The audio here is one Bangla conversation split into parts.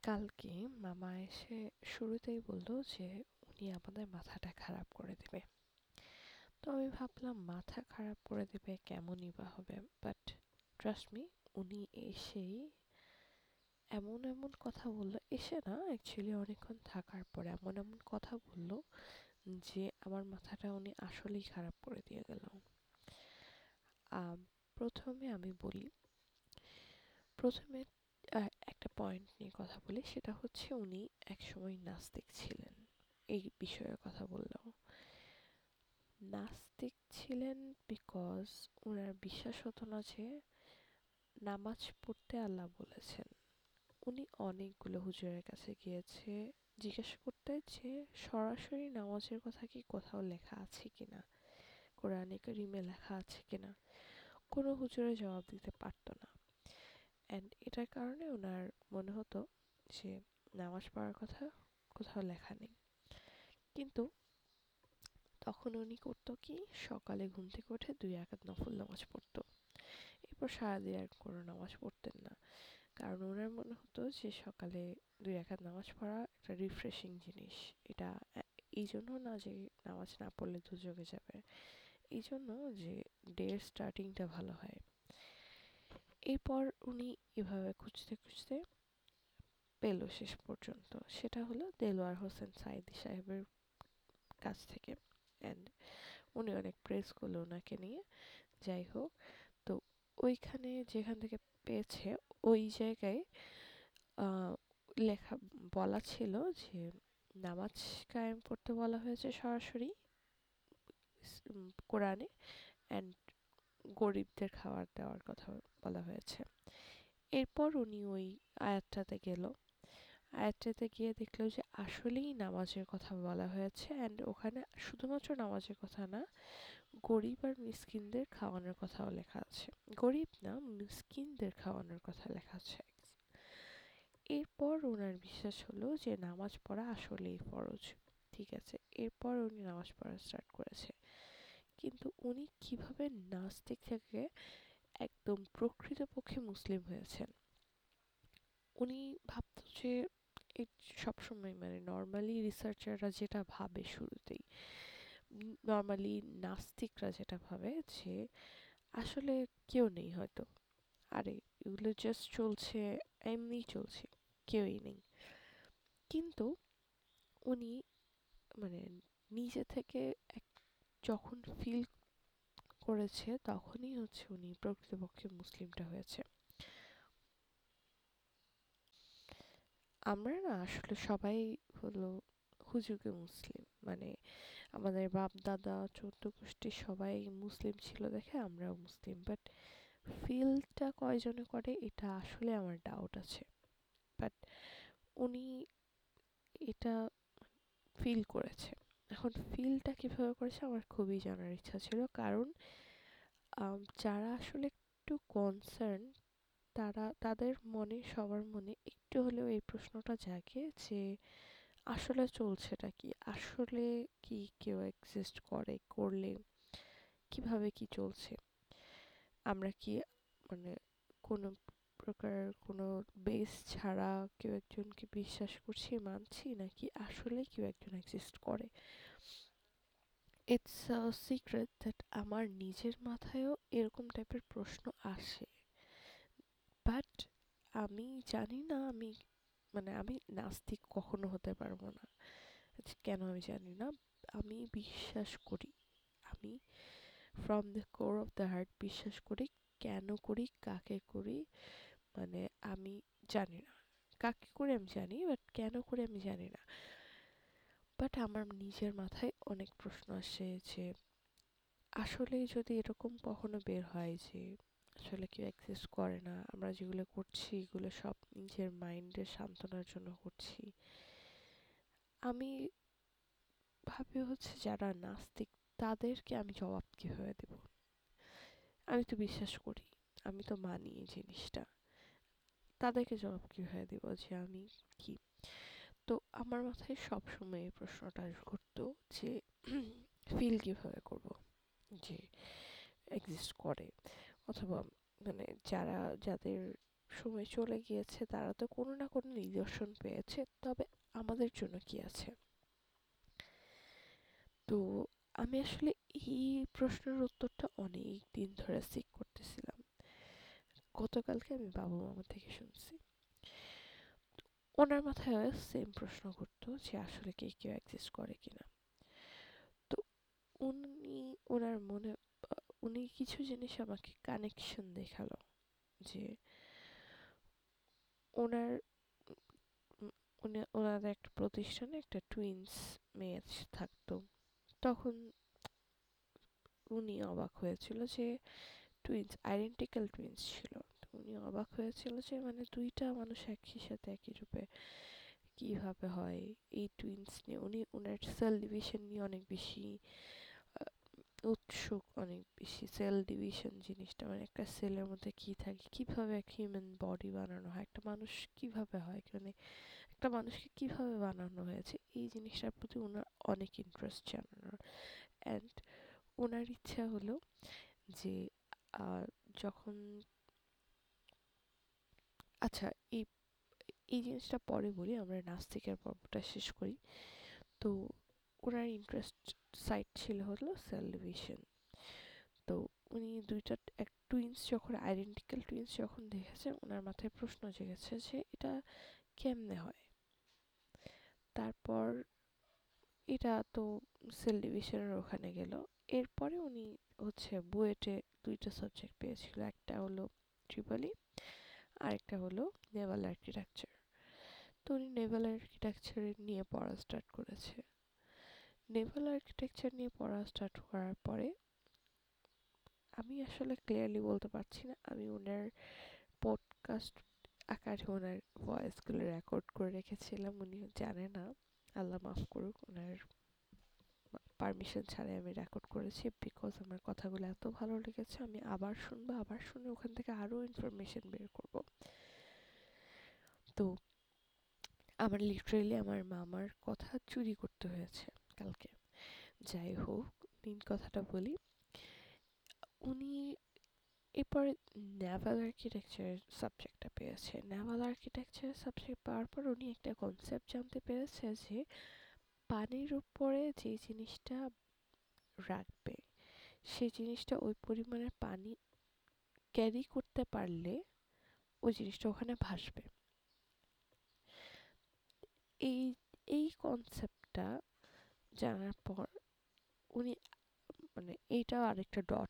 কালকে মামা এসে শুরুতেই বলল যে উনি আমাদের মাথাটা খারাপ করে দেবে। তো আমি ভাবলাম মাথা খারাপ করে দেবে কেমনই বা হবে, বাট ট্রাস্ট মি, উনি এসেই এমন এমন কথা বললো, এসে না অ্যাকচুয়ালি অনেকক্ষণ থাকার পর এমন এমন কথা বললো যে আমার মাথাটা উনি আসলেই খারাপ করে দিয়ে গেল। প্রথমে আমি বলি, প্রথমে একটা পয়েন্ট নিয়ে কথা বলি, সেটা হচ্ছে উনি একসময় নাস্তিক ছিলেন। এই বিষয়ে কথা বললাম, নাস্তিক ছিলেন বিকজ ওনার বিশ্বাস হতো না যে নামাজ পড়তে আল্লাহ বলেছেন। উনি অনেকগুলো হুজুরের কাছে গিয়েছে জিজ্ঞেস করতে যে সরাসরি নামাজের কথা কি কোথাও লেখা আছে কিনা, কোরআনে কারিমে লেখা আছে কিনা। কোনো হুজুরে জবাব দিতে পারতো না। অ্যান্ড এটার কারণে ওনার মনে হতো যে নামাজ পড়ার কথা কোথাও লেখা নেই। কিন্তু তখন উনি করতো কি, সকালে ঘুম থেকে উঠে 2 রাকাত নফল নামাজ পড়তো। এরপর সারাদিন আর কোনো নামাজ পড়তেন না, কারণ ওনার মনে হতো যে সকালে 2 রাকাত নামাজ পড়া একটা রিফ্রেশিং জিনিস। এটা এই জন্য না যে নামাজ না পড়লে দুযোগে যাবে, এই জন্য যে ডের স্টার্টিংটা ভালো হয়। এরপর উনি এভাবে খুঁজতে খুঁজতে পেল শেষ পর্যন্ত, সেটা হলো দেলোয়ার হোসেন সাইদি সাহেবের কাছ থেকে। অ্যান্ড উনি অনেক প্রেস করলো ওনাকে নিয়ে। যাই হোক, তো ওইখানে যেখান থেকে পেয়েছে ওই জায়গায় আহ, লেখা বলা ছিল যে নামাজ কায়েম করতে বলা হয়েছে সরাসরি কোরআনে, অ্যান্ড গরিবদের খাবার দেওয়ার কথা বলা হয়েছে। এরপর উনি ওই আয়াতটাতে গেল, আয়াতটাতে গিয়ে দেখলো যে আসলেই নামাজের কথা বলা হয়েছে, অ্যান্ড ওখানে শুধুমাত্র নামাজের কথা না, গরিব আর মিসকিনদের খাওয়ানোর কথাও লেখা আছে। গরিব না, মিসকিনদের খাওয়ানোর কথা লেখা আছে। এরপর ওনার বিশ্বাস হলো যে নামাজ পড়া আসলেই ফরজ। ঠিক আছে, এরপর উনি নামাজ পড়া স্টার্ট করেছে। কিন্তু উনি কিভাবে নাস্তিক থেকে একদম প্রকৃতপক্ষে মুসলিম হয়েছেন। উনি ভাবতো যে সবসময় মানে নর্মালি রিসার্চাররা যেটা ভাবে শুরুতেই, নর্মালি নাস্তিকরা যেটা ভাবে যে আসলে কেউ নেই হয়তো, আরে এগুলো জাস্ট চলছে, এমনি চলছে, কেউই নেই। কিন্তু উনি মানে নিজে থেকে যখন ফিল করেছে তখনই হচ্ছে উনি প্রকৃতপক্ষে মুসলিমটা হয়েছে। আমরা না আসলে সবাই হলো হুজুগে মুসলিম, মানে আমাদের বাপ দাদা চৌদ্দ গোষ্ঠী সবাই মুসলিম ছিল দেখে আমরাও মুসলিম, বাট ফিলটা কয়জনে করে এটা আসলে আমার ডাউট আছে। বাট উনি এটা ফিল করেছে। এখন ফিলটা কিভাবে করেছে আমার খুবই জানার ইচ্ছা ছিল, কারণ যারা আসলে একটু কনসার্ন, তারা তাদের মনে সবার মনে একটু হলেও এই প্রশ্নটা জাগে যে আসলে চলছেটা কি, আসলে কি কেউ এক্সিস্ট করে, করলে কিভাবে কি চলছে, আমরা কি মানে কোনো প্রকার কোনো বেস ছাড়া কেউ একজনকে বিশ্বাস করছি মানছি, নাকি আসলে কেউ একজন এক্সিস্ট করে। ইটস আ সিক্রেট দ্যাট আমার নিজের মাথায়ও এরকম টাইপের প্রশ্ন আসে, বাট আমি জানি না, আমি মানে আমি নাস্তিক কখনো হতে পারবো না। কেন আমি জানি না, আমি বিশ্বাস করি, আমি from the core of the heart বিশ্বাস করি। কেন করি, কাকে করি, মানে আমি জানি না। কাকে করে আমি জানি, বাট কেন করে আমি জানি না। বাট আমার নিজের মাথায় অনেক প্রশ্ন আসে যে আসলে যদি এরকম কখনো বের হয় যে আসলে কেউ এক্সিস্ট করে না, আমরা যেগুলো করছি এগুলো সব নিজের মাইন্ডের সান্ত্বনার জন্য করছি, আমি ভাবি হচ্ছে যারা নাস্তিক তাদেরকে আমি জবাব কিভাবে দেব। আমি তো বিশ্বাস করি, আমি তো মানি এই জিনিসটা, তাদেরকে জবাব কিভাবে দেব যে আমি কি। তো আমার মাথায় সবসময় এই প্রশ্নটা ঘুরতো যে ফিল কিভাবে করব যে এক্সিস্ট করে, অথবা মানে যারা যাদের সময় চলে গিয়েছে, তারা তো কোনো না কোনো নিদর্শন পেয়েছে, তবে আমাদের জন্য কি আছে? তো আমি আসলে এই প্রশ্নের উত্তরটা অনেক দিন ধরে সিক করতেছিলাম। গতকালকে আমি বাবা মামা থেকে শুনছি। ওনার মাথায় সেম প্রশ্ন ঘুরতো যে আসলে কি কেউ এক্সিস্ট করে কিনা। তো উনি ওনার মনে উনি কিছু জিনিস আমাকে কানেকশন দেখালো যে ওনার ওনাদের একটা প্রতিষ্ঠানে একটা টুইন্স মেয়ে থাকতো। তখন উনি অবাক হয়েছিল যে টুইন্স, আইডেন্টিক্যাল টুইন্স ছিল। তো উনি অবাক হয়েছিল যে মানে দুইটা মানুষ একই সাথে একই রূপে কিভাবে হয়। এই টুইন্স নিয়ে উনি ওনার সেল ডিভিশন নিয়ে অনেক বেশি আহ, উৎসুক, অনেক বেশি। সেল ডিভিশন জিনিসটা মানে একটা সেলের মধ্যে কি থাকে, কিভাবে একটা হিউম্যান বডি বানানো হয়, একটা মানুষ কিভাবে হয়, মানে একটা মানুষকে কিভাবে বানানো হয়েছে, এই জিনিসটার প্রতি ওনার অনেক ইন্টারেস্ট জানানোর। অ্যান্ড ওনার ইচ্ছা হলো যে আহ, যখন আচ্ছা, এই এই জিনিসটা পরে বলি, আমরা নাস্তিকের পর্বটা শেষ করি। তো ওনার ইন্টারেস্ট সাইট ছিল হলো সেল ডিভিশন। তো উনি দুইটা এক টুইন্স যখন, আইডেন্টিক্যাল টুইন্স যখন দেখেছে, ওনার মাথায় প্রশ্ন জেগেছে যে এটা কেমনে হয়। তারপর এটা তো সেল ডিভিশনের ওখানে গেল। এরপরে উনি বুয়েটে দুইটা সাবজেক্ট পেয়েছিল, একটা হলো ট্রিপলি, আরেকটা হলো নেভাল আর্কিটেকচার। তো উনি নেভাল আর্কিটেকচার নিয়ে পড়া স্টার্ট করেছে। নেভাল আর্কিটেকচার নিয়ে পড়া স্টার্ট করার পরে আমি আসলে ক্লিয়ারলি বলতে পারছি না, আমি ওনার পডকাস্ট আকারে ওনার ভয়েসগুলো রেকর্ড করে রেখেছিলাম, উনি জানে না, আল্লাহ মাফ করুক। ওনার পারমিশন ছাড়াই আমি রেকর্ড করেছি, বিকজ আমার কথাগুলো এত ভালো লেগেছে, আমি আবার শুনবো, আবার শুনে ওখান থেকে আরো ইনফরমেশন বের করব। তো আমার লিটারেলি আমার মামার কথা চুরি করতে হয়েছে কালকে। যাই হোক, মেন কথাটা বলি। উনি এরপরে নেভাল আর্কিটেকচার সাবজেক্টটা পেয়েছে। নেভাল আর্কিটেকচার সাবজেক্ট পাওয়ার পর উনি একটা কনসেপ্ট জানতে পেরেছে যে পানির উপরে যে জিনিসটা রাখবে, সেই জিনিসটা ওই পরিমাণের পানি ক্যারি করতে পারলে ওই জিনিসটা ওখানে ভাসবে। এই এই কনসেপ্টটা জানার পর উনি মানে এইটা আরেকটা ডট।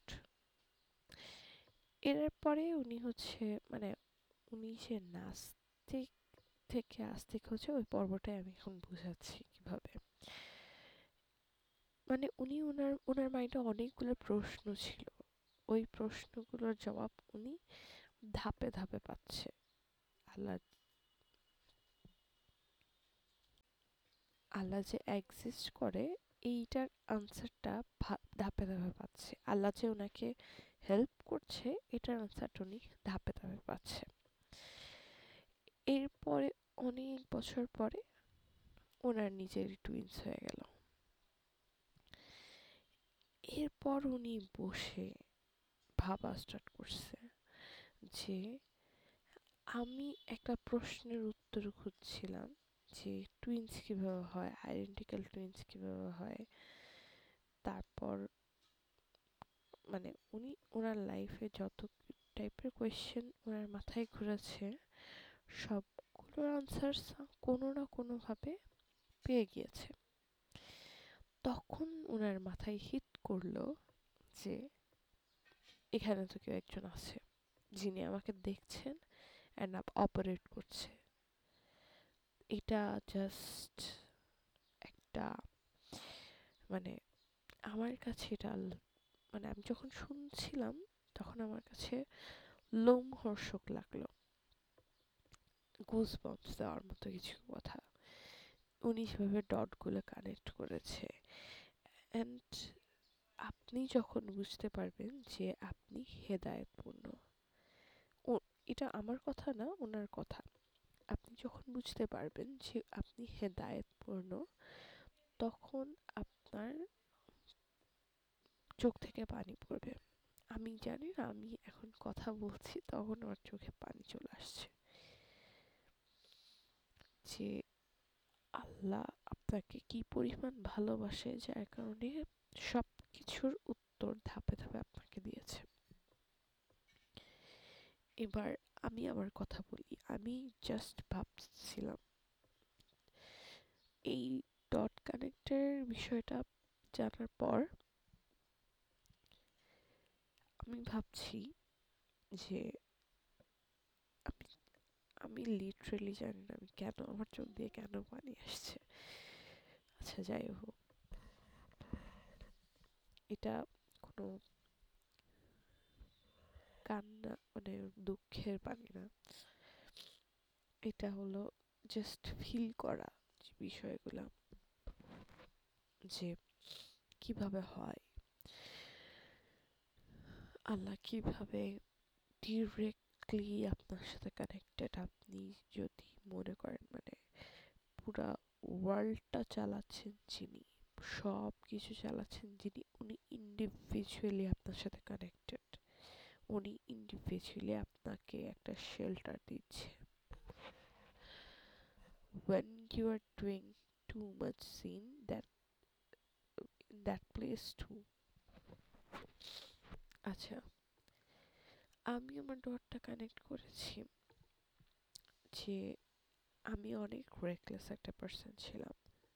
এরপরে উনি মানে উনি যে নাস্তিক থেকে আস্তিক হচ্ছে, ওই পর্বটাই আমি এখন বুঝাচ্ছি কিভাবে। মানে উনি ওনার মাইন্ডে অনেকগুলো প্রশ্ন ছিল, ওই প্রশ্নগুলোর জবাব উনি ধাপে ধাপে পাচ্ছে। আল্লাহ আল্লাহ যে এক্সিস্ট করে, এইটার আনসারটা ধাপে ধাপে পাচ্ছে। আল্লাহ যে ওনাকে হেল্প করছে, এটার আনসারটা উনি ধাপে ধাপে পাচ্ছে। এরপরে অনেক বছর পরে ওনার নিজের টুইন্স হয়ে গেল। এরপর উনি বসে ভাবা স্টার্ট করছে যে আমি একটা প্রশ্নের উত্তর খুঁজছিলাম যে টুইন্স কিভাবে হয়, আইডেন্টিক্যাল টুইন্স কিভাবে হয়। তারপর মানে উনি ওনার লাইফে যত টাইপের কোয়েশ্চেন ওনার মাথায় ঘুরেছে, সবগুলোর আনসার কোনো না কোনো ভাবে পেয়ে গিয়েছে। তখন ওনার মাথায় হিট করলো যে এখানে তো কেউ একজন আছে যিনি আমাকে দেখছেন অ্যান্ড অপারেট করছে। এটা জাস্ট একটা মানে আমার কাছে এটা মানে আমি যখন শুনছিলাম তখন আমার কাছে লোমহর্ষক লাগলো, গুজ বাম্পস দেওয়ার মতো কিছু কথা। উনি যেভাবে ডটগুলো কানেক্ট করেছে, অ্যান্ড আপনি যখন বুঝতে পারবেন যে আপনি হেদায়েতপূর্ণ, ও এটা আমার কথা না, ওনার কথা। আপনি যখন বুঝতে পারবেন যে আপনি হেদায়েতপূর্ণ, তখন আপনার চোখ থেকে পানি পড়বে। আমি জানি না, আমি এখন কথা বলছি তখন আমার চোখে পানি চলে আসছে, যে আল্লাহ আপনাকে কি পরিমাণ ভালোবাসে, যার কারণে সব কিছুর উত্তর ধাপে ধাপে আপনাকে দিয়েছে। এবার আমি আমার কথা বলি। আমি জাস্ট ভাবছিলাম এই ডট কানেক্টের বিষয়টা জানার পর আমি ভাবছি যে আমি আমি লিটারেলি জানি না আমি কেন, আমার চোখ দিয়ে কেন পানি আসছে। আচ্ছা যাই হোক, এটা কোনো কান্না মানে দুঃখের পানি না, এটা হলো জাস্ট ফিল করা যে বিষয়গুলা, যে কিভাবে হয়, আল্লাহ কিভাবে ডিরেক্টলি আপনার সাথে কানেক্টেড। আপনি যদি মনে করেন মানে পুরা ওয়ার্ল্ডটা চালাচ্ছেন যিনি, সব কিছু চালাচ্ছেন যিনি, উনি ইন্ডিভিজুয়ালি আপনার সাথে কানেক্টেড, উনি ইন্ডিভিজুয়ালি আপনাকে একটা শেল্টার দিচ্ছে when you are doing too much sin that in that place too. আচ্ছা, আমি আমার ডটটা কানেক্ট করেছি যে আমি অনেক রেকলেস একটা পার্সন ছিলাম।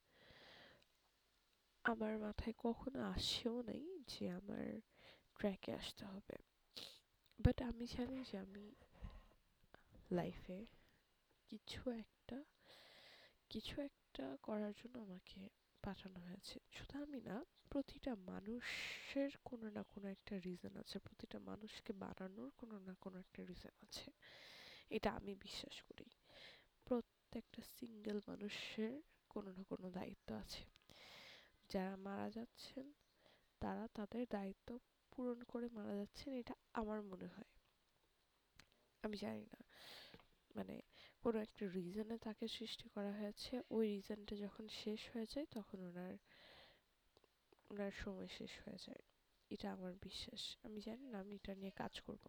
আমার মাথায় কখনো আসেও নাই যে আমার ট্র্যাকে আসতে হবে, বাট আমি জানি যে আমি লাইফে কিছু একটা কিছু একটা করার জন্য আমাকে পাঠানো হয়েছে। শুধু আমি না, প্রতিটা মানুষের কোনো না কোনো একটা রিজন আছে, প্রতিটা মানুষকে বানানোর কোনো না কোনো একটা রিজন আছে, এটা আমি বিশ্বাস করি। প্রত্যেকটা সিঙ্গেল মানুষের কোনো না কোনো দায়িত্ব আছে। যারা মারা যাচ্ছেন তারা তাদের দায়িত্ব পূরণ করে মারা যাচ্ছেন, এটা আমার মনে হয়। আমি জানি না, মানে কোনো একটা রিজনে তাকে সৃষ্টি করা হয়েছে, ওই রিজনটা যখন শেষ হয়ে যায় তখন ওনার ওনার সময় শেষ হয়ে যায়, এটা আমার বিশ্বাস। আমি জানি না, আমি এটা নিয়ে কাজ করব।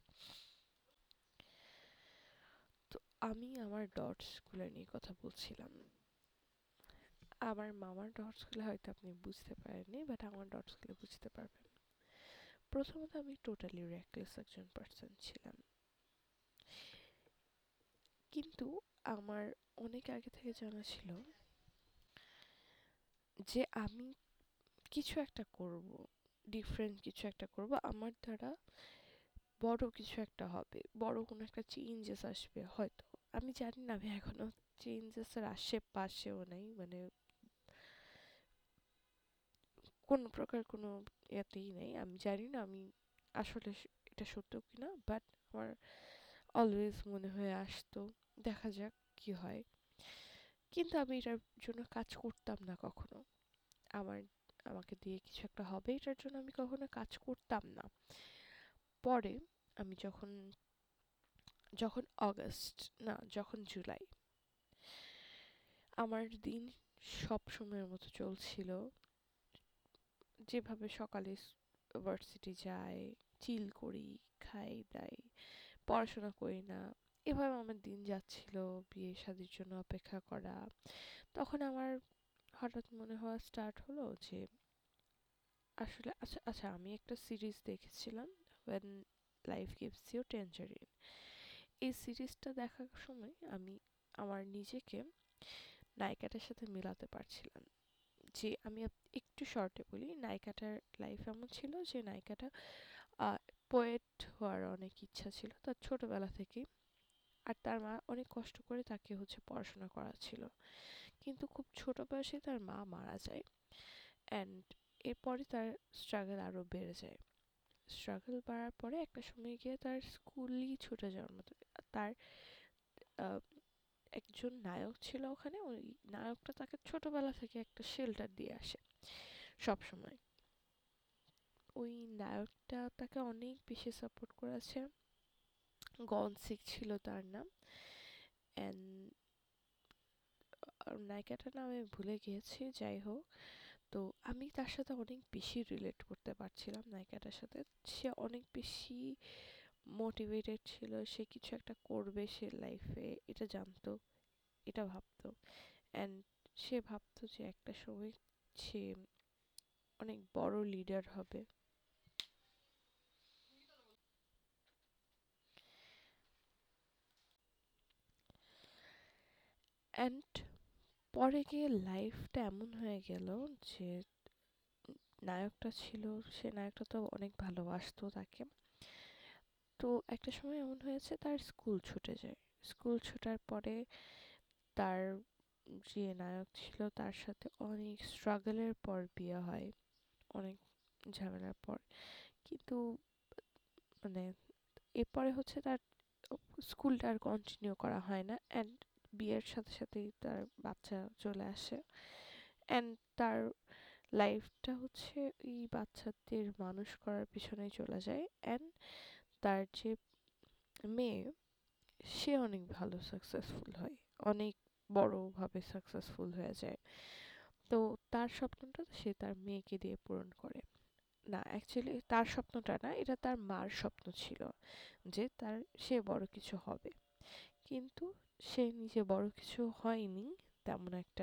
তো আমি আমার ডটস গুলো নিয়ে কথা বলছিলাম। আমার মামার ডটস গুলো হয়তো আপনি বুঝতে পারেননি, বাট আমার ডটস গুলো বুঝতে পারবেন। প্রথমত আমি টোটালি রেকলেস একজন পার্সন ছিলাম, কিন্তু আমার অনেক আগে থেকে জানা ছিল যে আমি কিছু একটা করব, ডিফারেন্ট কিছু একটা করব, আমার দ্বারা বড় কিছু একটা হবে, বড় কোনো একটা চেঞ্জেস আসবে হয়তো। আমি জানি না, আমি এখনো চেঞ্জেস এর আশেপাশেও নাই, মানে কোন প্রকার কোনো ইয়াতেই নেই। আমি জানি না আমি আসলে এটা সত্য কিনা, বাট আমার অলওয়েজ মনে হয়ে আসতো দেখা যাক কি হয়। কিন্তু আমি এটার জন্য কাজ করতাম না কখনো। আমার আমাকে দিয়ে কিছু একটা হবে এটার জন্য আমি কখনো কাজ করতাম না। পরে আমি যখন যখন অগাস্ট না যখন জুলাই, আমার দিন সব সময়ের মতো চলছিল, যেভাবে সকালে ভার্সিটি যাই, চিল করি, খাই দাই, পড়াশোনা করি না, এভাবে আমার দিন যাচ্ছিল। বিয়ে শাদির জন্য অপেক্ষা করা। তখন আমার হঠাৎ মনে হওয়া স্টার্ট হলো যে আসলে আচ্ছা আচ্ছা, আমি একটা সিরিজ দেখেছিলাম, When Life Gives You Tangerine। এই সিরিজটা দেখার সময় আমি আমার নিজেকে নায়িকাটার সাথে মেলাতে পারছিলাম। যে আমি একটু শর্টে বলি, নায়িকাটার লাইফ এমন ছিল যে নায়িকাটা পোয়েট হওয়ার অনেক ইচ্ছা ছিল তার ছোটবেলা থেকেই। আর তার মা অনেক কষ্ট করে তাকে পড়াশোনা করাচ্ছিল, কিন্তু খুব ছোট বয়সে তার মা মারা যায়। অ্যান্ড এরপরে তার স্ট্রাগল আরো বেড়ে যায়। স্ট্রাগল বাড়ার পরে একটা সময় গিয়ে তার স্কুলই ছুটে যাওয়ার মতো। তার আহ, একজন নায়ক ছিল ওখানে, ওই নায়কটা তাকে ছোটবেলা থেকে একটা শেল্টার দিয়ে আসে সব সময়। ওই নায়কটা তাকে অনেক বেশি সাপোর্ট করেছে। গনসিক ছিল তার নাম। অ্যান্ড নায়িকাটার নাম আমি ভুলে গিয়েছি, যাই হোক। তো আমি তার সাথে অনেক বেশি রিলেট করতে পারছিলাম নায়িকাটার সাথে। সে অনেক বেশি মোটিভেটেড ছিল, সে কিছু একটা করবে সে লাইফে, এটা জানতো, এটা ভাবতো। অ্যান্ড সে ভাবতো যে একটা সময় সে অনেক বড় লিডার হবে। অ্যান্ড পরে গিয়ে লাইফটা এমন হয়ে গেল যে নায়কটা ছিল, সে নায়কটা তো অনেক ভালোবাসতো তাকে। তো একটা সময় এমন হয়েছে তার স্কুল ছুটে যায়। স্কুল ছুটার পরে তার যে নায়ক ছিল তার সাথে অনেক স্ট্রাগলের পর বিয়ে হয়, অনেক ঝামেলার পর। কিন্তু মানে এরপরে হচ্ছে তার স্কুলটা আর কন্টিনিউ করা হয় না, অ্যান্ড বিয়ের সাথে সাথেই তার বাচ্চা চলে আসে। অ্যান্ড তার লাইফটা হচ্ছে এই বাচ্চাদের মানুষ করার পিছনেই চলে যায়। অ্যান্ড তার যে মেয়ে, সে অনেক ভালো সাকসেসফুল হয়, অনেক বড়ভাবে সাকসেসফুল হয়ে যায়। তো তার স্বপ্নটা সে তার মেয়েকে দিয়ে পূরণ করে। না, অ্যাকচুয়ালি তার স্বপ্নটা না, এটা তার মার স্বপ্ন ছিল যে তার সে বড় কিছু হবে। কিন্তু সে নিজে বড় কিছু হয়নি তেমন একটা।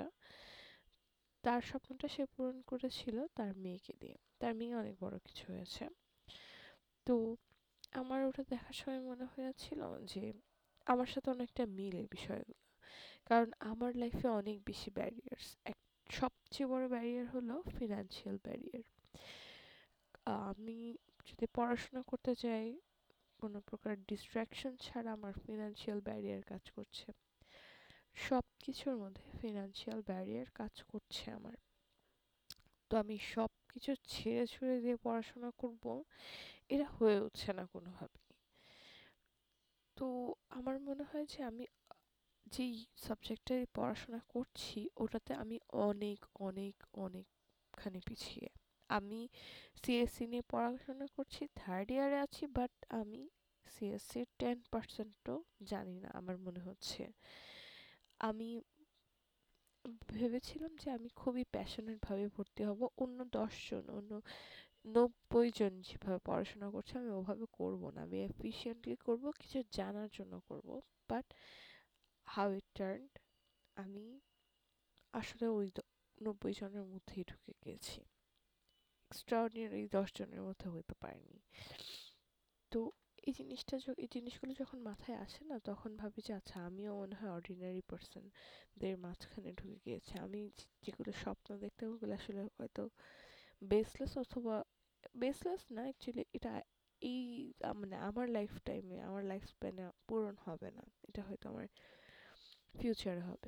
তার স্বপ্নটা সে পূরণ করেছিল তার মেয়েকে দিয়ে। তার মেয়ে অনেক বড় কিছু হয়েছে। তো আমার ওটা দেখার সময় মনে হয়েছিল যে আমার সাথে অনেকটা মিল এই বিষয়গুলো। কারণ আমার লাইফে অনেক বেশি ব্যারিয়ার্স। সবচেয়ে বড় ব্যারিয়ার হলো ফিনান্সিয়াল ব্যারিয়ার। আমি যদি পড়াশোনা করতে চাই, কোনো প্রকার ডিস্ট্রাকশন ছাড়া আমার ফিনান্সিয়াল ব্যারিয়ার কাজ করছে। সবকিছুর মধ্যে ফিনান্সিয়াল ব্যারিয়ার কাজ করছে আমার। তো আমি সবকিছু ছেড়ে ছুড়ে দিয়ে পড়াশোনা করব, এটা হয়ে উঠছে না কোনোভাবেই। তো আমার মনে হয় যে আমি যেই সাবজেক্টে পড়াশোনা করছি ওটাতে আমি অনেক অনেক অনেকখানি পিছিয়ে। আমি সিএসসি নিয়ে পড়াশোনা করছি, থার্ড ইয়ারে আছি, বাট আমি সিএসসির 10%ও জানি না আমার মনে হচ্ছে। আমি ভেবেছিলাম যে আমি খুবই প্যাশনেট ভাবে ভর্তি হব, অন্য 10 জন, অন্য 90 জন যেভাবে পড়াশোনা করছে আমি ওভাবে করব না, আমি এফিশিয়েন্টলি করব, কিছু জানার জন্য করব। বাট হাউ ইট টার্নড, আমি আসলে ওই 90 জনের মধ্যেই ঢুকে গেছি, এক্সট্রাঅর্ডিনারি 10 জনের মধ্যে হতে পারিনি। তো এই জিনিসগুলো যখন মাথায় আসে না, তখন ভাবি যে আচ্ছা আমিও মনে হয় অর্ডিনারি পার্সন দের মাঝখানে ঢুকে গিয়েছি। আমি যেগুলো স্বপ্ন দেখতাম ওগুলো আসলে হয়তো বেসলেস, অথবা বেসলেস না, অ্যাকচুয়ালি এটা এই মানে আমার লাইফ টাইমে, আমার লাইফ স্প্যানে পূরণ হবে না, এটা হয়তো আমার ফিউচারে হবে।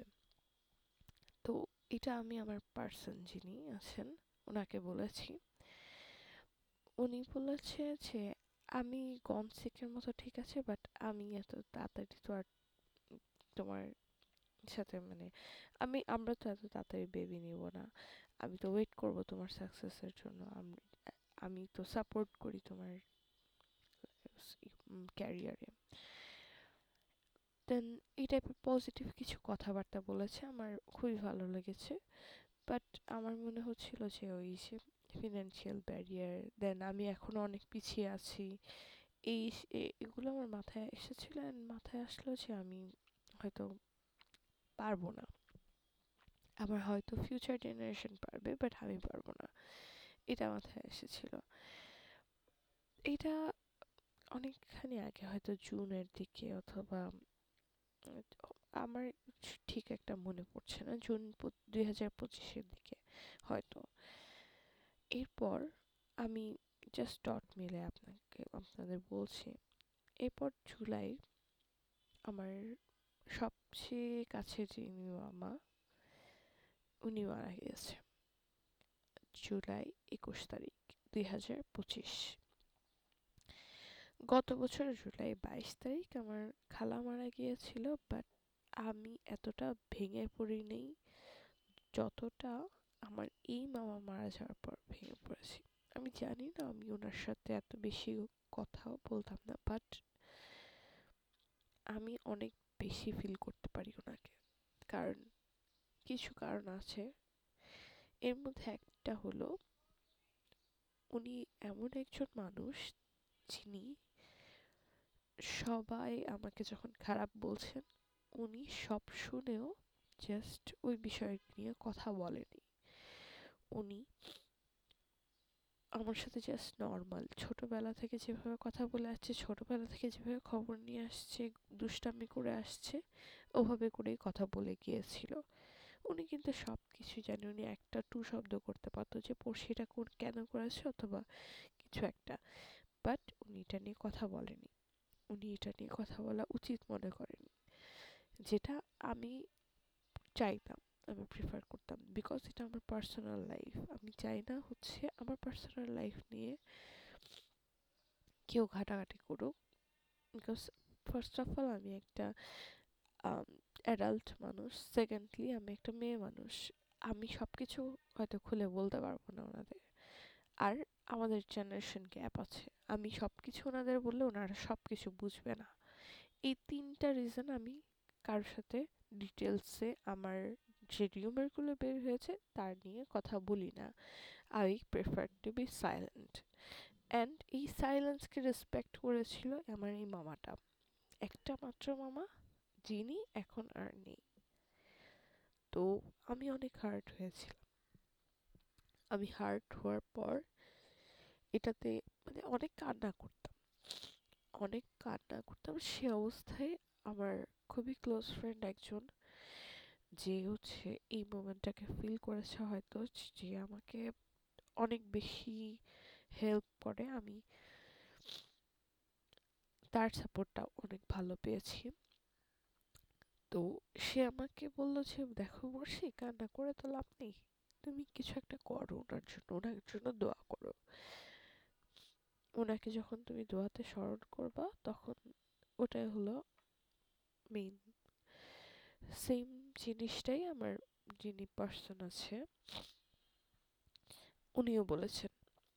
তো এটা আমি আমার পার্সন যিনি আছেন ওনাকে বলেছি। উনি বলেছে যে আমি গনসিকের মতো ঠিক আছে, বাট আমি এত তাড়াতাড়ি তো আর তোমার সাথে মানে আমরা তো এত তাড়াতাড়ি বেবি নিব না। আমি তো ওয়েট করব তোমার সাকসেসের জন্য। আমি তো সাপোর্ট করি তোমার ক্যারিয়ারে। দেন এই টাইপের পজিটিভ কিছু কথাবার্তা বলেছে, আমার খুবই ভালো লেগেছে। বাট আমার মনে হচ্ছিল যে ওই যে ফিনান্সিয়াল ব্যারিয়ার, দেন আমি এখনো অনেক পিছিয়ে আছি, এগুলো আমার মাথায় এসেছিল। অ্যান্ড মাথায় আসলো যে আমি হয়তো পারবো না, আমার হয়তো ফিউচার জেনারেশন পারবে বাট আমি পারবো না, এটা মাথায় এসেছিল। এটা অনেকখানি আগে, হয়তো জুনের দিকে, অথবা আমার ঠিক একটা মনে পড়ছে না, জুন 2025-এর দিকে হয়তো। এরপর আমি জাস্ট ডট মিলে আপনাদের বলছি, এরপর জুলাই আমার সবচেয়ে কাছের যিনি মামা, উনি মারা গিয়েছে জুলাই 21 তারিখ 2025। গত বছর জুলাই 22 তারিখ আমার খালা মারা গিয়েছিল, বাট আমি এতটা ভেঙে পড়িনি যতটা আমার এই মামা মারা যাওয়ার পর ভেঙে পড়েছি। আমি জানি না, আমি ওনার সাথে এত বেশি কথাও বলতাম না, বাট আমি অনেক বেশি ফিল করতে পারি ওনাকে। কারণ কিছু কারণ আছে, এর মধ্যে পয়েন্টটা হলো, উনি এমন একজন মানুষ যিনি সবাই আমাকে যখন খারাপ বলছেন, উনি সব শুনেও জাস্ট ওই বিষয় নিয়ে কথা বলেনি। উনি আমার সাথে জাস্ট নরমাল ছোটবেলা থেকে যেভাবে কথা বলে আসছে, ছোটবেলা থেকে যেভাবে খবর নিয়ে আসছে, দুষ্টামি করে আসছে, ওভাবে করেই কথা বলে গিয়েছিল। উনি কিন্তু সবকিছু জানে, উনি একটা টু শব্দ করতে পারতো যে সেটা কেন করেছে অথবা কিছু একটা, বাট উনি এটা নিয়ে কথা বলেনি। উনি এটা নিয়ে কথা বলা উচিত মনে করেনি, যেটা আমি চাইতাম, আমি প্রিফার করতাম, বিকজ এটা আমার পার্সোনাল লাইফ। আমি চাই না হচ্ছে আমার পার্সোনাল লাইফ নিয়ে কেউ ঘাটাঘাটি করুক, বিকজ ফার্স্ট অফ অল আমি একটা অ্যাডাল্ট মানুষ, সেকেন্ডলি আমি একটা মেয়ে মানুষ। আমি সবকিছু হয়তো খুলে বলতে পারবো না ওনাদের, আর আমাদের জেনারেশন গ্যাপ আছে, আমি সবকিছু ওনাদের বললে ওনারা সবকিছু বুঝবে না। এই তিনটা রিজন আমি কারোর সাথে ডিটেলসে আমার যে রিউমার গুলো বের হয়েছে তার নিয়ে কথা বলি না। I prefer to be silent. And এই সাইলেন্সকে রেসপেক্ট করেছিল আমার এই মামাটা, একটা মাত্র মামা, যিনি এখন আর নেই। তো আমি অনেক হার্ট হয়েছিলাম। আমি হার্ট হওয়ার পর এটাতে মানে অনেক কান্না করতাম, অনেক কান্না করতাম। সে অবস্থায় আমার খুবই ক্লোজ ফ্রেন্ড একজন, যে হচ্ছে এই মোমেন্টটাকে ফিল করেছে হয়তো, যে আমাকে অনেক বেশি হেল্প করে, আমি তার সাপোর্টটা অনেক ভালো পেয়েছি। তো সে আমাকে বলল যে দেখো বর্ষি, কান্না করে তো লাভ নেই, তুমি কিছু একটা করো ওনার জন্য, ওনার জন্য দোয়া করো। ওনাকে যখন তুমি দোয়াতে স্মরণ করবা তখন ওটাই হলো মেইন। সেম জিনিসটাই আমার যিনি পার্সন আছে উনিও বলেছেন,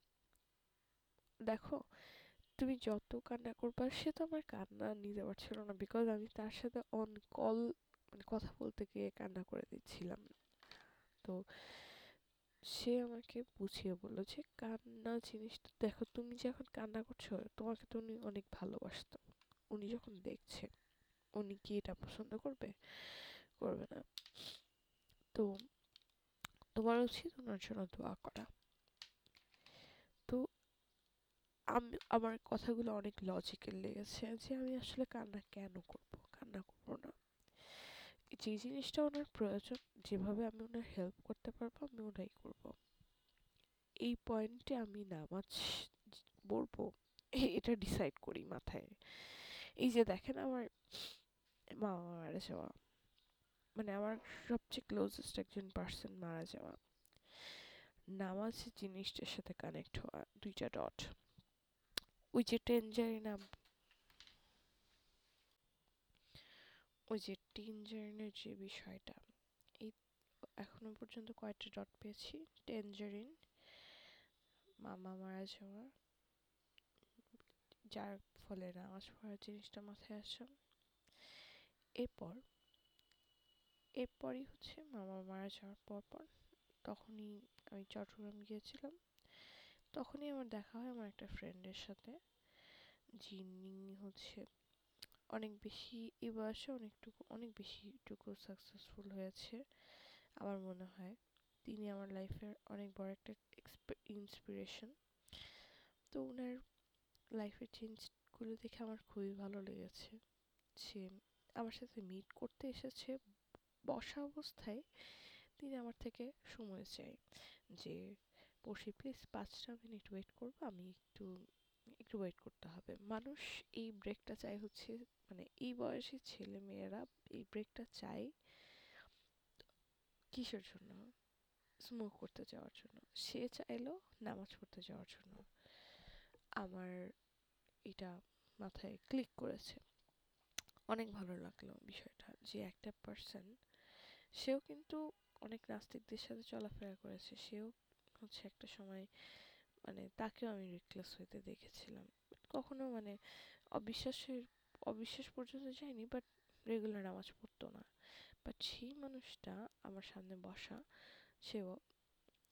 দেখো তুমি যত কান্না করবা, সে তো আমার কান্না নিতে পারছিল না, বিকজ আমি তার সাথে অন কল মানে কথা বলতে গিয়ে কান্না করে দিচ্ছিলাম। তো সে আমাকে বুঝিয়ে বললো যে কান্না জিনিসটা দেখো, তুমি যে এখন কান্না করছো, তোমাকে তো উনি অনেক ভালোবাসতো, উনি যখন দেখছে, উনি কি এটা পছন্দ করবে? করবে না। তো তোমার উচিত ওনার জন্য দোয়া করা। তো আমি আমার কথাগুলো অনেক লজিক্যাল লেগেছে, যে আমি আসলে কান্না কেন করব, কান্না করবো না। যে জিনিসটা ওনার প্রয়োজন, যেভাবে আমি ওনার হেল্প করতে পারবো আমি ওটাই করব। এই পয়েন্টে আমি নামাজ পড়বো এটা ডিসাইড করি মাথায়। এই যে দেখেন আমার মামা মারা যাওয়া, মানে আমার সবচেয়ে ক্লোজেস্ট একজন পার্সন মারা যাওয়া, নামাজ জিনিসটার সাথে কানেক্ট হওয়া, দুইটা ডট। ওই যে টেনজারিন, ওই যে টেনজারিনের যে বিষয়টা, এই এখনো পর্যন্ত কয়টা ডট পেয়েছি? টেনজারিন, মামা মারা যাওয়া, যার ফলে নামাজ পড়ার জিনিসটা মাথায় আসে। এরপর এরপরই হচ্ছে মামা মারা যাওয়ার পর তখনই আমি চট্টগ্রাম গিয়েছিলাম। তখনই আমার দেখা হয় আমার একটা ফ্রেন্ডের সাথে, যিনি হচ্ছে অনেক বেশি এই বয়সে অনেক বেশিটুকু সাকসেসফুল হয়েছে আমার মনে হয়। তিনি আমার লাইফের অনেক বড় একটা ইন্সপিরেশন। তো ওনার লাইফের চেঞ্জগুলো দেখে আমার খুবই ভালো লেগেছে। সে আমার সাথে মিট করতে এসেছে, বসা অবস্থায় তিনি আমার থেকে সময় চায় যে পড়শি প্লিজ 5টা মিনিট ওয়েট করবো, আমি একটু একটু ওয়েট করতে হবে। মানুষ এই ব্রেকটা চায় হচ্ছে, মানে এই বয়সী ছেলে মেয়েরা এই ব্রেকটা চায় কিসের জন্য? স্মোক করতে যাওয়ার জন্য। সে চাইলো নামাজ পড়তে যাওয়ার জন্য। আমার এটা মাথায় ক্লিক করেছে, অনেক ভালো লাগলো বিষয়টা, যে একটা পার্সন, সেও কিন্তু অনেক নাস্তিকদের সাথে চলাফেরা করেছে, সেও হচ্ছে একটা সময় মানে তাকেও আমি রিক্লেস হইতে দেখেছিলাম, কখনো মানে অবিশ্বাসের অবিশ্বাস পর্যন্ত যায়নি, বাট রেগুলার নামাজ পড়তো না। বাট সেই মানুষটা আমার সামনে বসা, সেও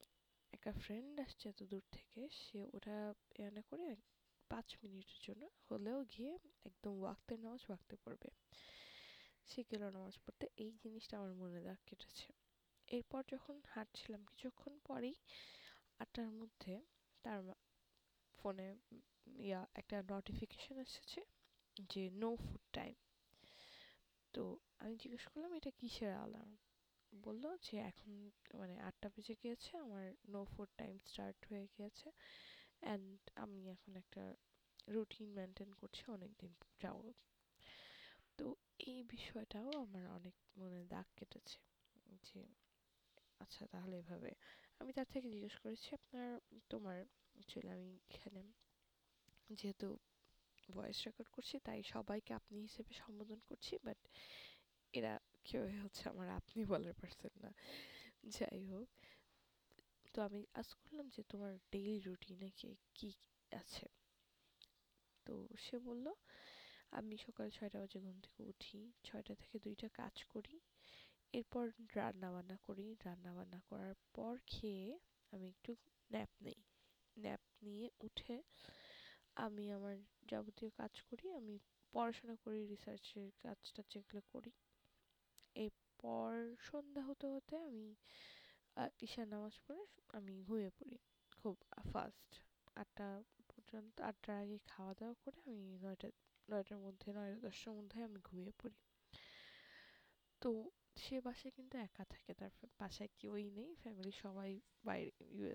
একটা ফ্রেন্ড আসছে এত দূর থেকে, সে ওটা না করে 5 মিনিটের জন্য হলেও গিয়ে একদম ওয়াক্তের নামাজ ওয়াক্তে পড়বে। সে গেল নামাজ পড়তে, এই জিনিসটা আমার মনে দাগ কেটেছে। এরপর যখন হাঁটছিলাম কিছুক্ষণ পরেই 8টার মধ্যে তার ফোনে একটা নোটিফিকেশন এসেছে যে নো ফুড টাইম। তো আমি জিজ্ঞেস করলাম এটা কিসের অ্যালার্ম? বললো যে এখন মানে 8টা বেজে গিয়েছে, আমার নো ফুড টাইম স্টার্ট হয়ে গিয়েছে, অ্যান্ড আমি এখন একটা রুটিন মেনটেন করছি অনেকদিন যাবত। তো এই বিষয়টাও আমার অনেক মনে দাগ কেটেছে যে আচ্ছা তাহলে এভাবে। আমি তার থেকে জিজ্ঞেস করেছি তোমার অ্যাকচুয়ালি আমি এখানে যেহেতু ভয়েস রেকর্ড করছি তাই সবাইকে আপনি হিসেবে সম্বোধন করছি, বাট এরা কেউ হচ্ছে আমার আপনি বলার পারসন না। যাই হোক, তো আমি আজ করলাম যে তোমার ডেইলি রুটিনে কি আছে? তো সে বলল আমি সকাল 6টা বাজে ঘুম থেকে উঠি, 6টা থেকে 2টা কাজ করি, এরপর রান্না বান্না করি, রান্না বান্না করার পর খেয়ে আমি একটু ন্যাপ নেই, ন্যাপ নিয়ে উঠে আমি আমার যাবতীয় কাজ করি, আমি পড়াশোনা করি, রিসার্চের কাজটা যেগুলো করি। এরপর সন্ধ্যা হতে হতে আমি ঈশার নামাজ পড়ে আমি ঘুমিয়ে পড়ি খুব ফাস্ট। 8টা পর্যন্ত, 8টার আগে খাওয়া দাওয়া করে আমি 9টার মধ্যে, 9টা 10টার মধ্যে আমি ঘুমিয়ে পড়ি। তো সে বাসায় কিন্তু একা থাকে, তার বাসায় কেউই নেই, ফ্যামিলি সবাই বাইরে,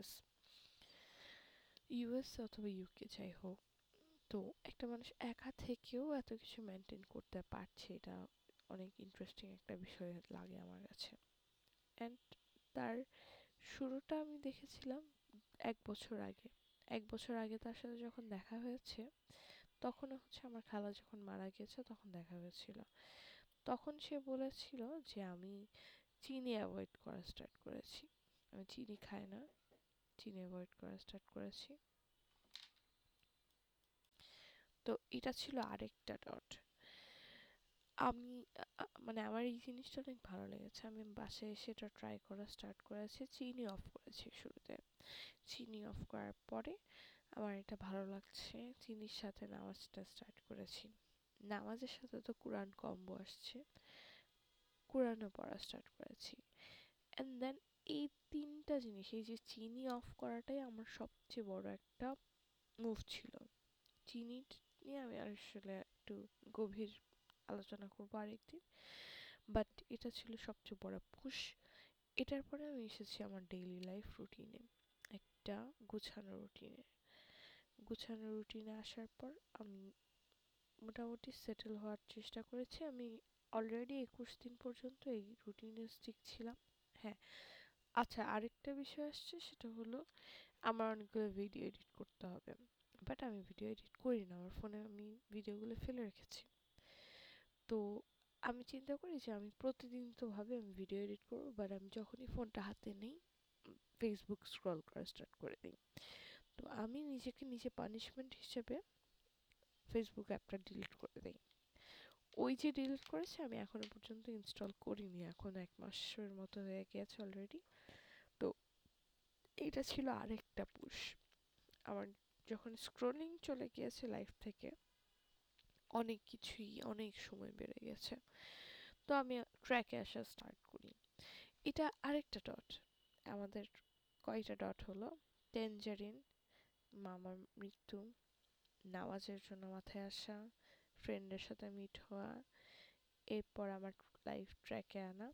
ইউএস অথবা ইউকে যাই হোক। তো একটা মানুষ একা থেকেও এত কিছু মেনটেন করতে পারছে, এটা অনেক ইন্টারেস্টিং একটা বিষয় লাগে আমার কাছে। অ্যান্ড তার শুরুটা আমি দেখেছিলাম 1 বছর আগে। 1 বছর আগে তার সাথে যখন দেখা হয়েছে, তখন হচ্ছে আমার খালা যখন মারা গেছে তখন দেখা হয়েছিল। তখন সে বলেছিল যে আমি চিনি অ্যাভয়েড করা স্টার্ট করেছি, আমি চিনি খাই না, চিনি অ্যাভয়েড করা স্টার্ট করেছি। তো এটা ছিল আরেকটা ডট। আমি মানে আমার এই জিনিসটা অনেক ভালো লেগেছে, আমি বাসায় সেটা ট্রাই করা স্টার্ট করেছি, চিনি অফ করেছি শুরুতে। চিনি অফ করার পরে আমার এটা ভালো লাগছে, চিনির সাথে নামাজটা স্টার্ট করেছি। নামাজের সাথে তো কোরআন কম্বো আসছে, কোরআনও পড়া স্টার্ট করেছি। অ্যান্ড দেন এই 3টা জিনিস, এই যে চিনি অফ করাটাই আমার সবচেয়ে বড় একটা মুভ ছিল। চিনি নিয়ে আমি আসলে একটু গভীর আলোচনা করবো আরেকদিন, বাট এটা ছিল সবচেয়ে বড় পুশ। এটার পরে আমি এসেছি আমার ডেইলি লাইফ রুটিনে, একটা গুছানো রুটিনে। গুছানো রুটিনে আসার পর আমি মোটামুটি সেটেল হওয়ার চেষ্টা করেছি। আমি অলরেডি 21 দিন পর্যন্ত এই রুটিনে স্টিক ছিলাম। হ্যাঁ, আচ্ছা আরেকটা বিষয় আসছে, সেটা হলো আমার অনেকগুলো ভিডিও এডিট করতে হবে, বাট আমি ভিডিও এডিট করি না, আমার ফোনে আমি ভিডিওগুলো ফেলে রেখেছি। তো আমি চিন্তা করি যে আমি প্রতিদিন তো ভাবে আমি ভিডিও এডিট করবো, বাট আমি যখনই ফোনটা হাতে নেই ফেসবুক স্ক্রল করা স্টার্ট করে দিই। তো আমি নিজেকে নিজে পানিশমেন্ট হিসেবে ফেসবুক অ্যাপটা ডিলিট করে দিই। ওই যে ডিলিট করেছে আমি এখনো পর্যন্ত ইনস্টল করিনি, এখন 1 মাসের মতো হয়ে গেছে অলরেডি। তো এটা ছিল আরেকটা পুশ। আমার যখন স্ক্রলিং চলে গিয়েছে লাইফ থেকে, অনেক কিছুই অনেক সময় বেড়ে গেছে, তো আমি ট্র্যাকে আসা স্টার্ট করি। এটা আরেকটা ডট। আমাদের কয়টা ডট হলো? টেনজারিন, মামার মৃত্যু, নামাজের জন্য মাথায় আসা, ফ্রেন্ডের সাথে মিট হওয়া, এরপর আমার লাইফ ট্র্যাকে আনা।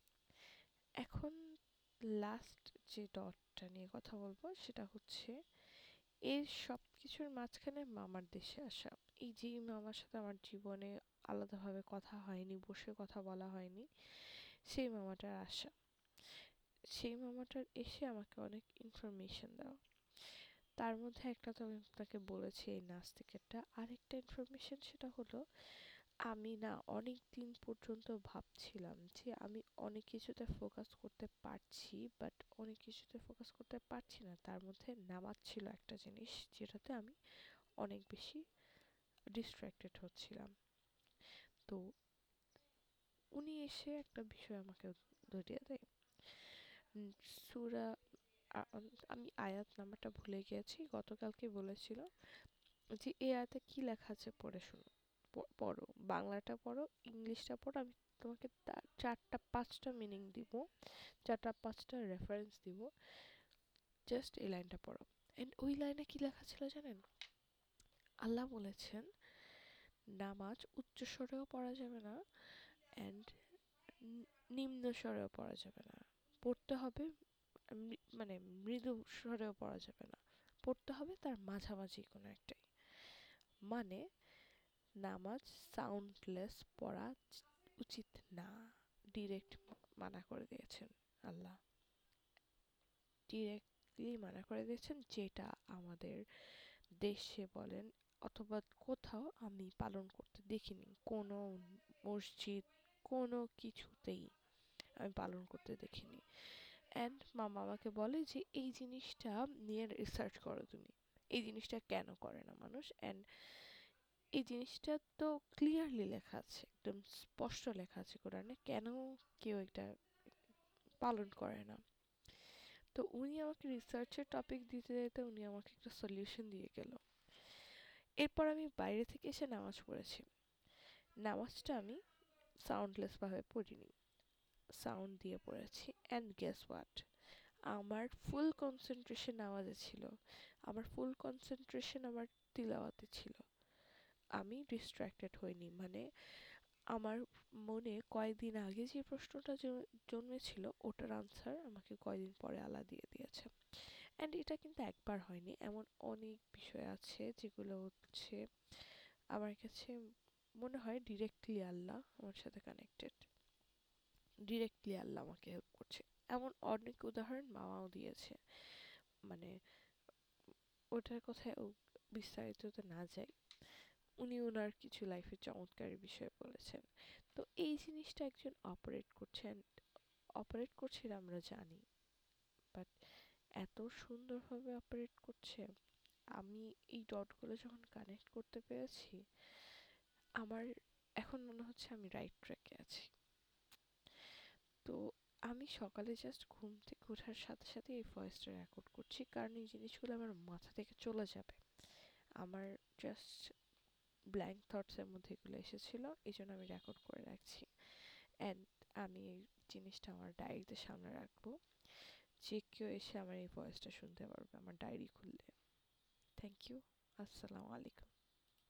এখন লাস্ট যে ডটটা নিয়ে কথা বলবো সেটা হচ্ছে এর সবকিছুর মাঝখানে মামার দেশে আসা। এই যে মামার সাথে আমার জীবনে আলাদাভাবে কথা হয়নি, বসে কথা বলা হয়নি, সেই মামাটার আসা, সেই মামাটার এসে আমাকে অনেক ইনফরমেশন দেওয়া। তার মধ্যে একটা তো আমি আপনাকে বলেছি এই নাস্তিকেরটা, আরেকটা ইনফরমেশন সেটা হলো আমি না অনেক দিন পর্যন্ত ভাবছিলাম যে আমি অনেক কিছুতে ফোকাস করতে পারছি, বাট অনেক কিছুতে ফোকাস করতে পারছি না, তার মধ্যে নামাজ ছিল একটা জিনিস যেটাতে আমি অনেক বেশি ডিস্ট্রাক্টেড হচ্ছিলাম। তো উনি এসে একটা বিষয় আমাকে ধরিয়ে দেয়, সূরা আমি আয়াত নাম্বারটা ভুলে গিয়েছি, গতকালকে বলেছিল যে এই আয়াতে কি লেখা আছে পড়ে শোনো, পড়ো, বাংলাটা পড়ো, ইংলিশটা পড়ো, আমি তোমাকে চারটা পাঁচটা মিনিং দিব, চারটা পাঁচটা রেফারেন্স দিব, জাস্ট এই লাইনটা পড়ো। এন্ড ওই লাইনে কি লেখা ছিল জানেন? আল্লাহ বলেছেন নামাজ উচ্চ স্বরেও পড়া যাবে না, অ্যান্ড নিম্ন স্বরেও পড়া যাবে না, পড়তে হবে মানে মৃদু স্বরেও পড়া যাবে না, পড়তে হবে তার মাঝামাঝি কোনো একটাই। মানে নামাজ সাউন্ডলেস পড়া উচিত না, ডিরেক্ট মানা করে দিয়েছেন আল্লাহ, ডিরেক্টলি মানা করে দিয়েছেন, যেটা আমাদের দেশে বলেন অথবা কোথাও আমি পালন করতে দেখিনি, কোনো মসজিদ কোনো কিছুতেই আমি পালন করতে দেখিনি। অ্যান্ড মামা আমাকে বলে যে এই জিনিসটা নিয়ে রিসার্চ করো তুমি, এই জিনিসটা কেন করে না মানুষ, অ্যান্ড এই জিনিসটা তো ক্লিয়ারলি লেখা আছে, একদম স্পষ্ট লেখা আছে কোরআনে, কেন কেউ এটা পালন করে না। তো উনি আমাকে রিসার্চের টপিক দিতে দিতে উনি আমাকে একটা সলিউশন দিয়ে গেল। এরপর আমি বাইরে থেকে এসে নামাজ পড়েছি। নামাজটা আমি সাউন্ডলেস ভাবে পড়িনি, সাউন্ড দিয়ে পড়েছি, অ্যান্ড গেস হোয়াট, আমার ফুল কনসেন্ট্রেশন নামাজে ছিল, আমার ফুল কনসেন্ট্রেশন আমার তিলাওয়াতে ছিল, আমি ডিস্ট্রাক্টেড হইনি। মানে আমার মনে কয়েকদিন আগে যে প্রশ্নটা জন্মেছিল ওটার আনসার আমাকে কয়দিন পরে আল্লাহ দিয়ে দিয়েছে। অ্যান্ড এটা কিন্তু একবার হয়নি, এমন অনেক বিষয় আছে যেগুলো হচ্ছে আমার কাছে মনে হয় ডিরেক্টলি আল্লাহ আমার সাথে কানেক্টেড, ডিরেক্টলি আল্লাহ আমাকে হেল্প করছে। এমন অনেক উদাহরণ মামাও দিয়েছে। মানে ওটার কথায় বিস্তারিততে না যাই, উনি ওনার কিছু লাইফের চমৎকার বিষয় বলেছেন। তো এই জিনিসটা একজন অপারেট করছে এটা আমরা জানি, বাট এত সুন্দরভাবে অপারেট করছে, আমি এই ডটগুলো যখন কানেক্ট করতে পেরেছি, আমার এখন মনে হচ্ছে আমি রাইট ট্র্যাকে আছি। তো আমি সকালে জাস্ট ঘুম থেকে ওঠার সাথে সাথে এই ভয়েসটা রেকর্ড করছি, কারণ এই জিনিসগুলো আমার মাথা থেকে চলে যাবে। আমার জাস্ট ব্ল্যাঙ্ক থটসের মধ্যে এগুলো এসেছিল, এই জন্য আমি রেকর্ড করে রাখছি। অ্যান্ড আমি এই জিনিসটা আমার ডায়েরিতে সামনে রাখবো, যে কেউ এসে আমার এই ভয়েসটা শুনতে পারবে আমার ডায়েরি খুললে। Thank you. আসসালামু আলাইকুম।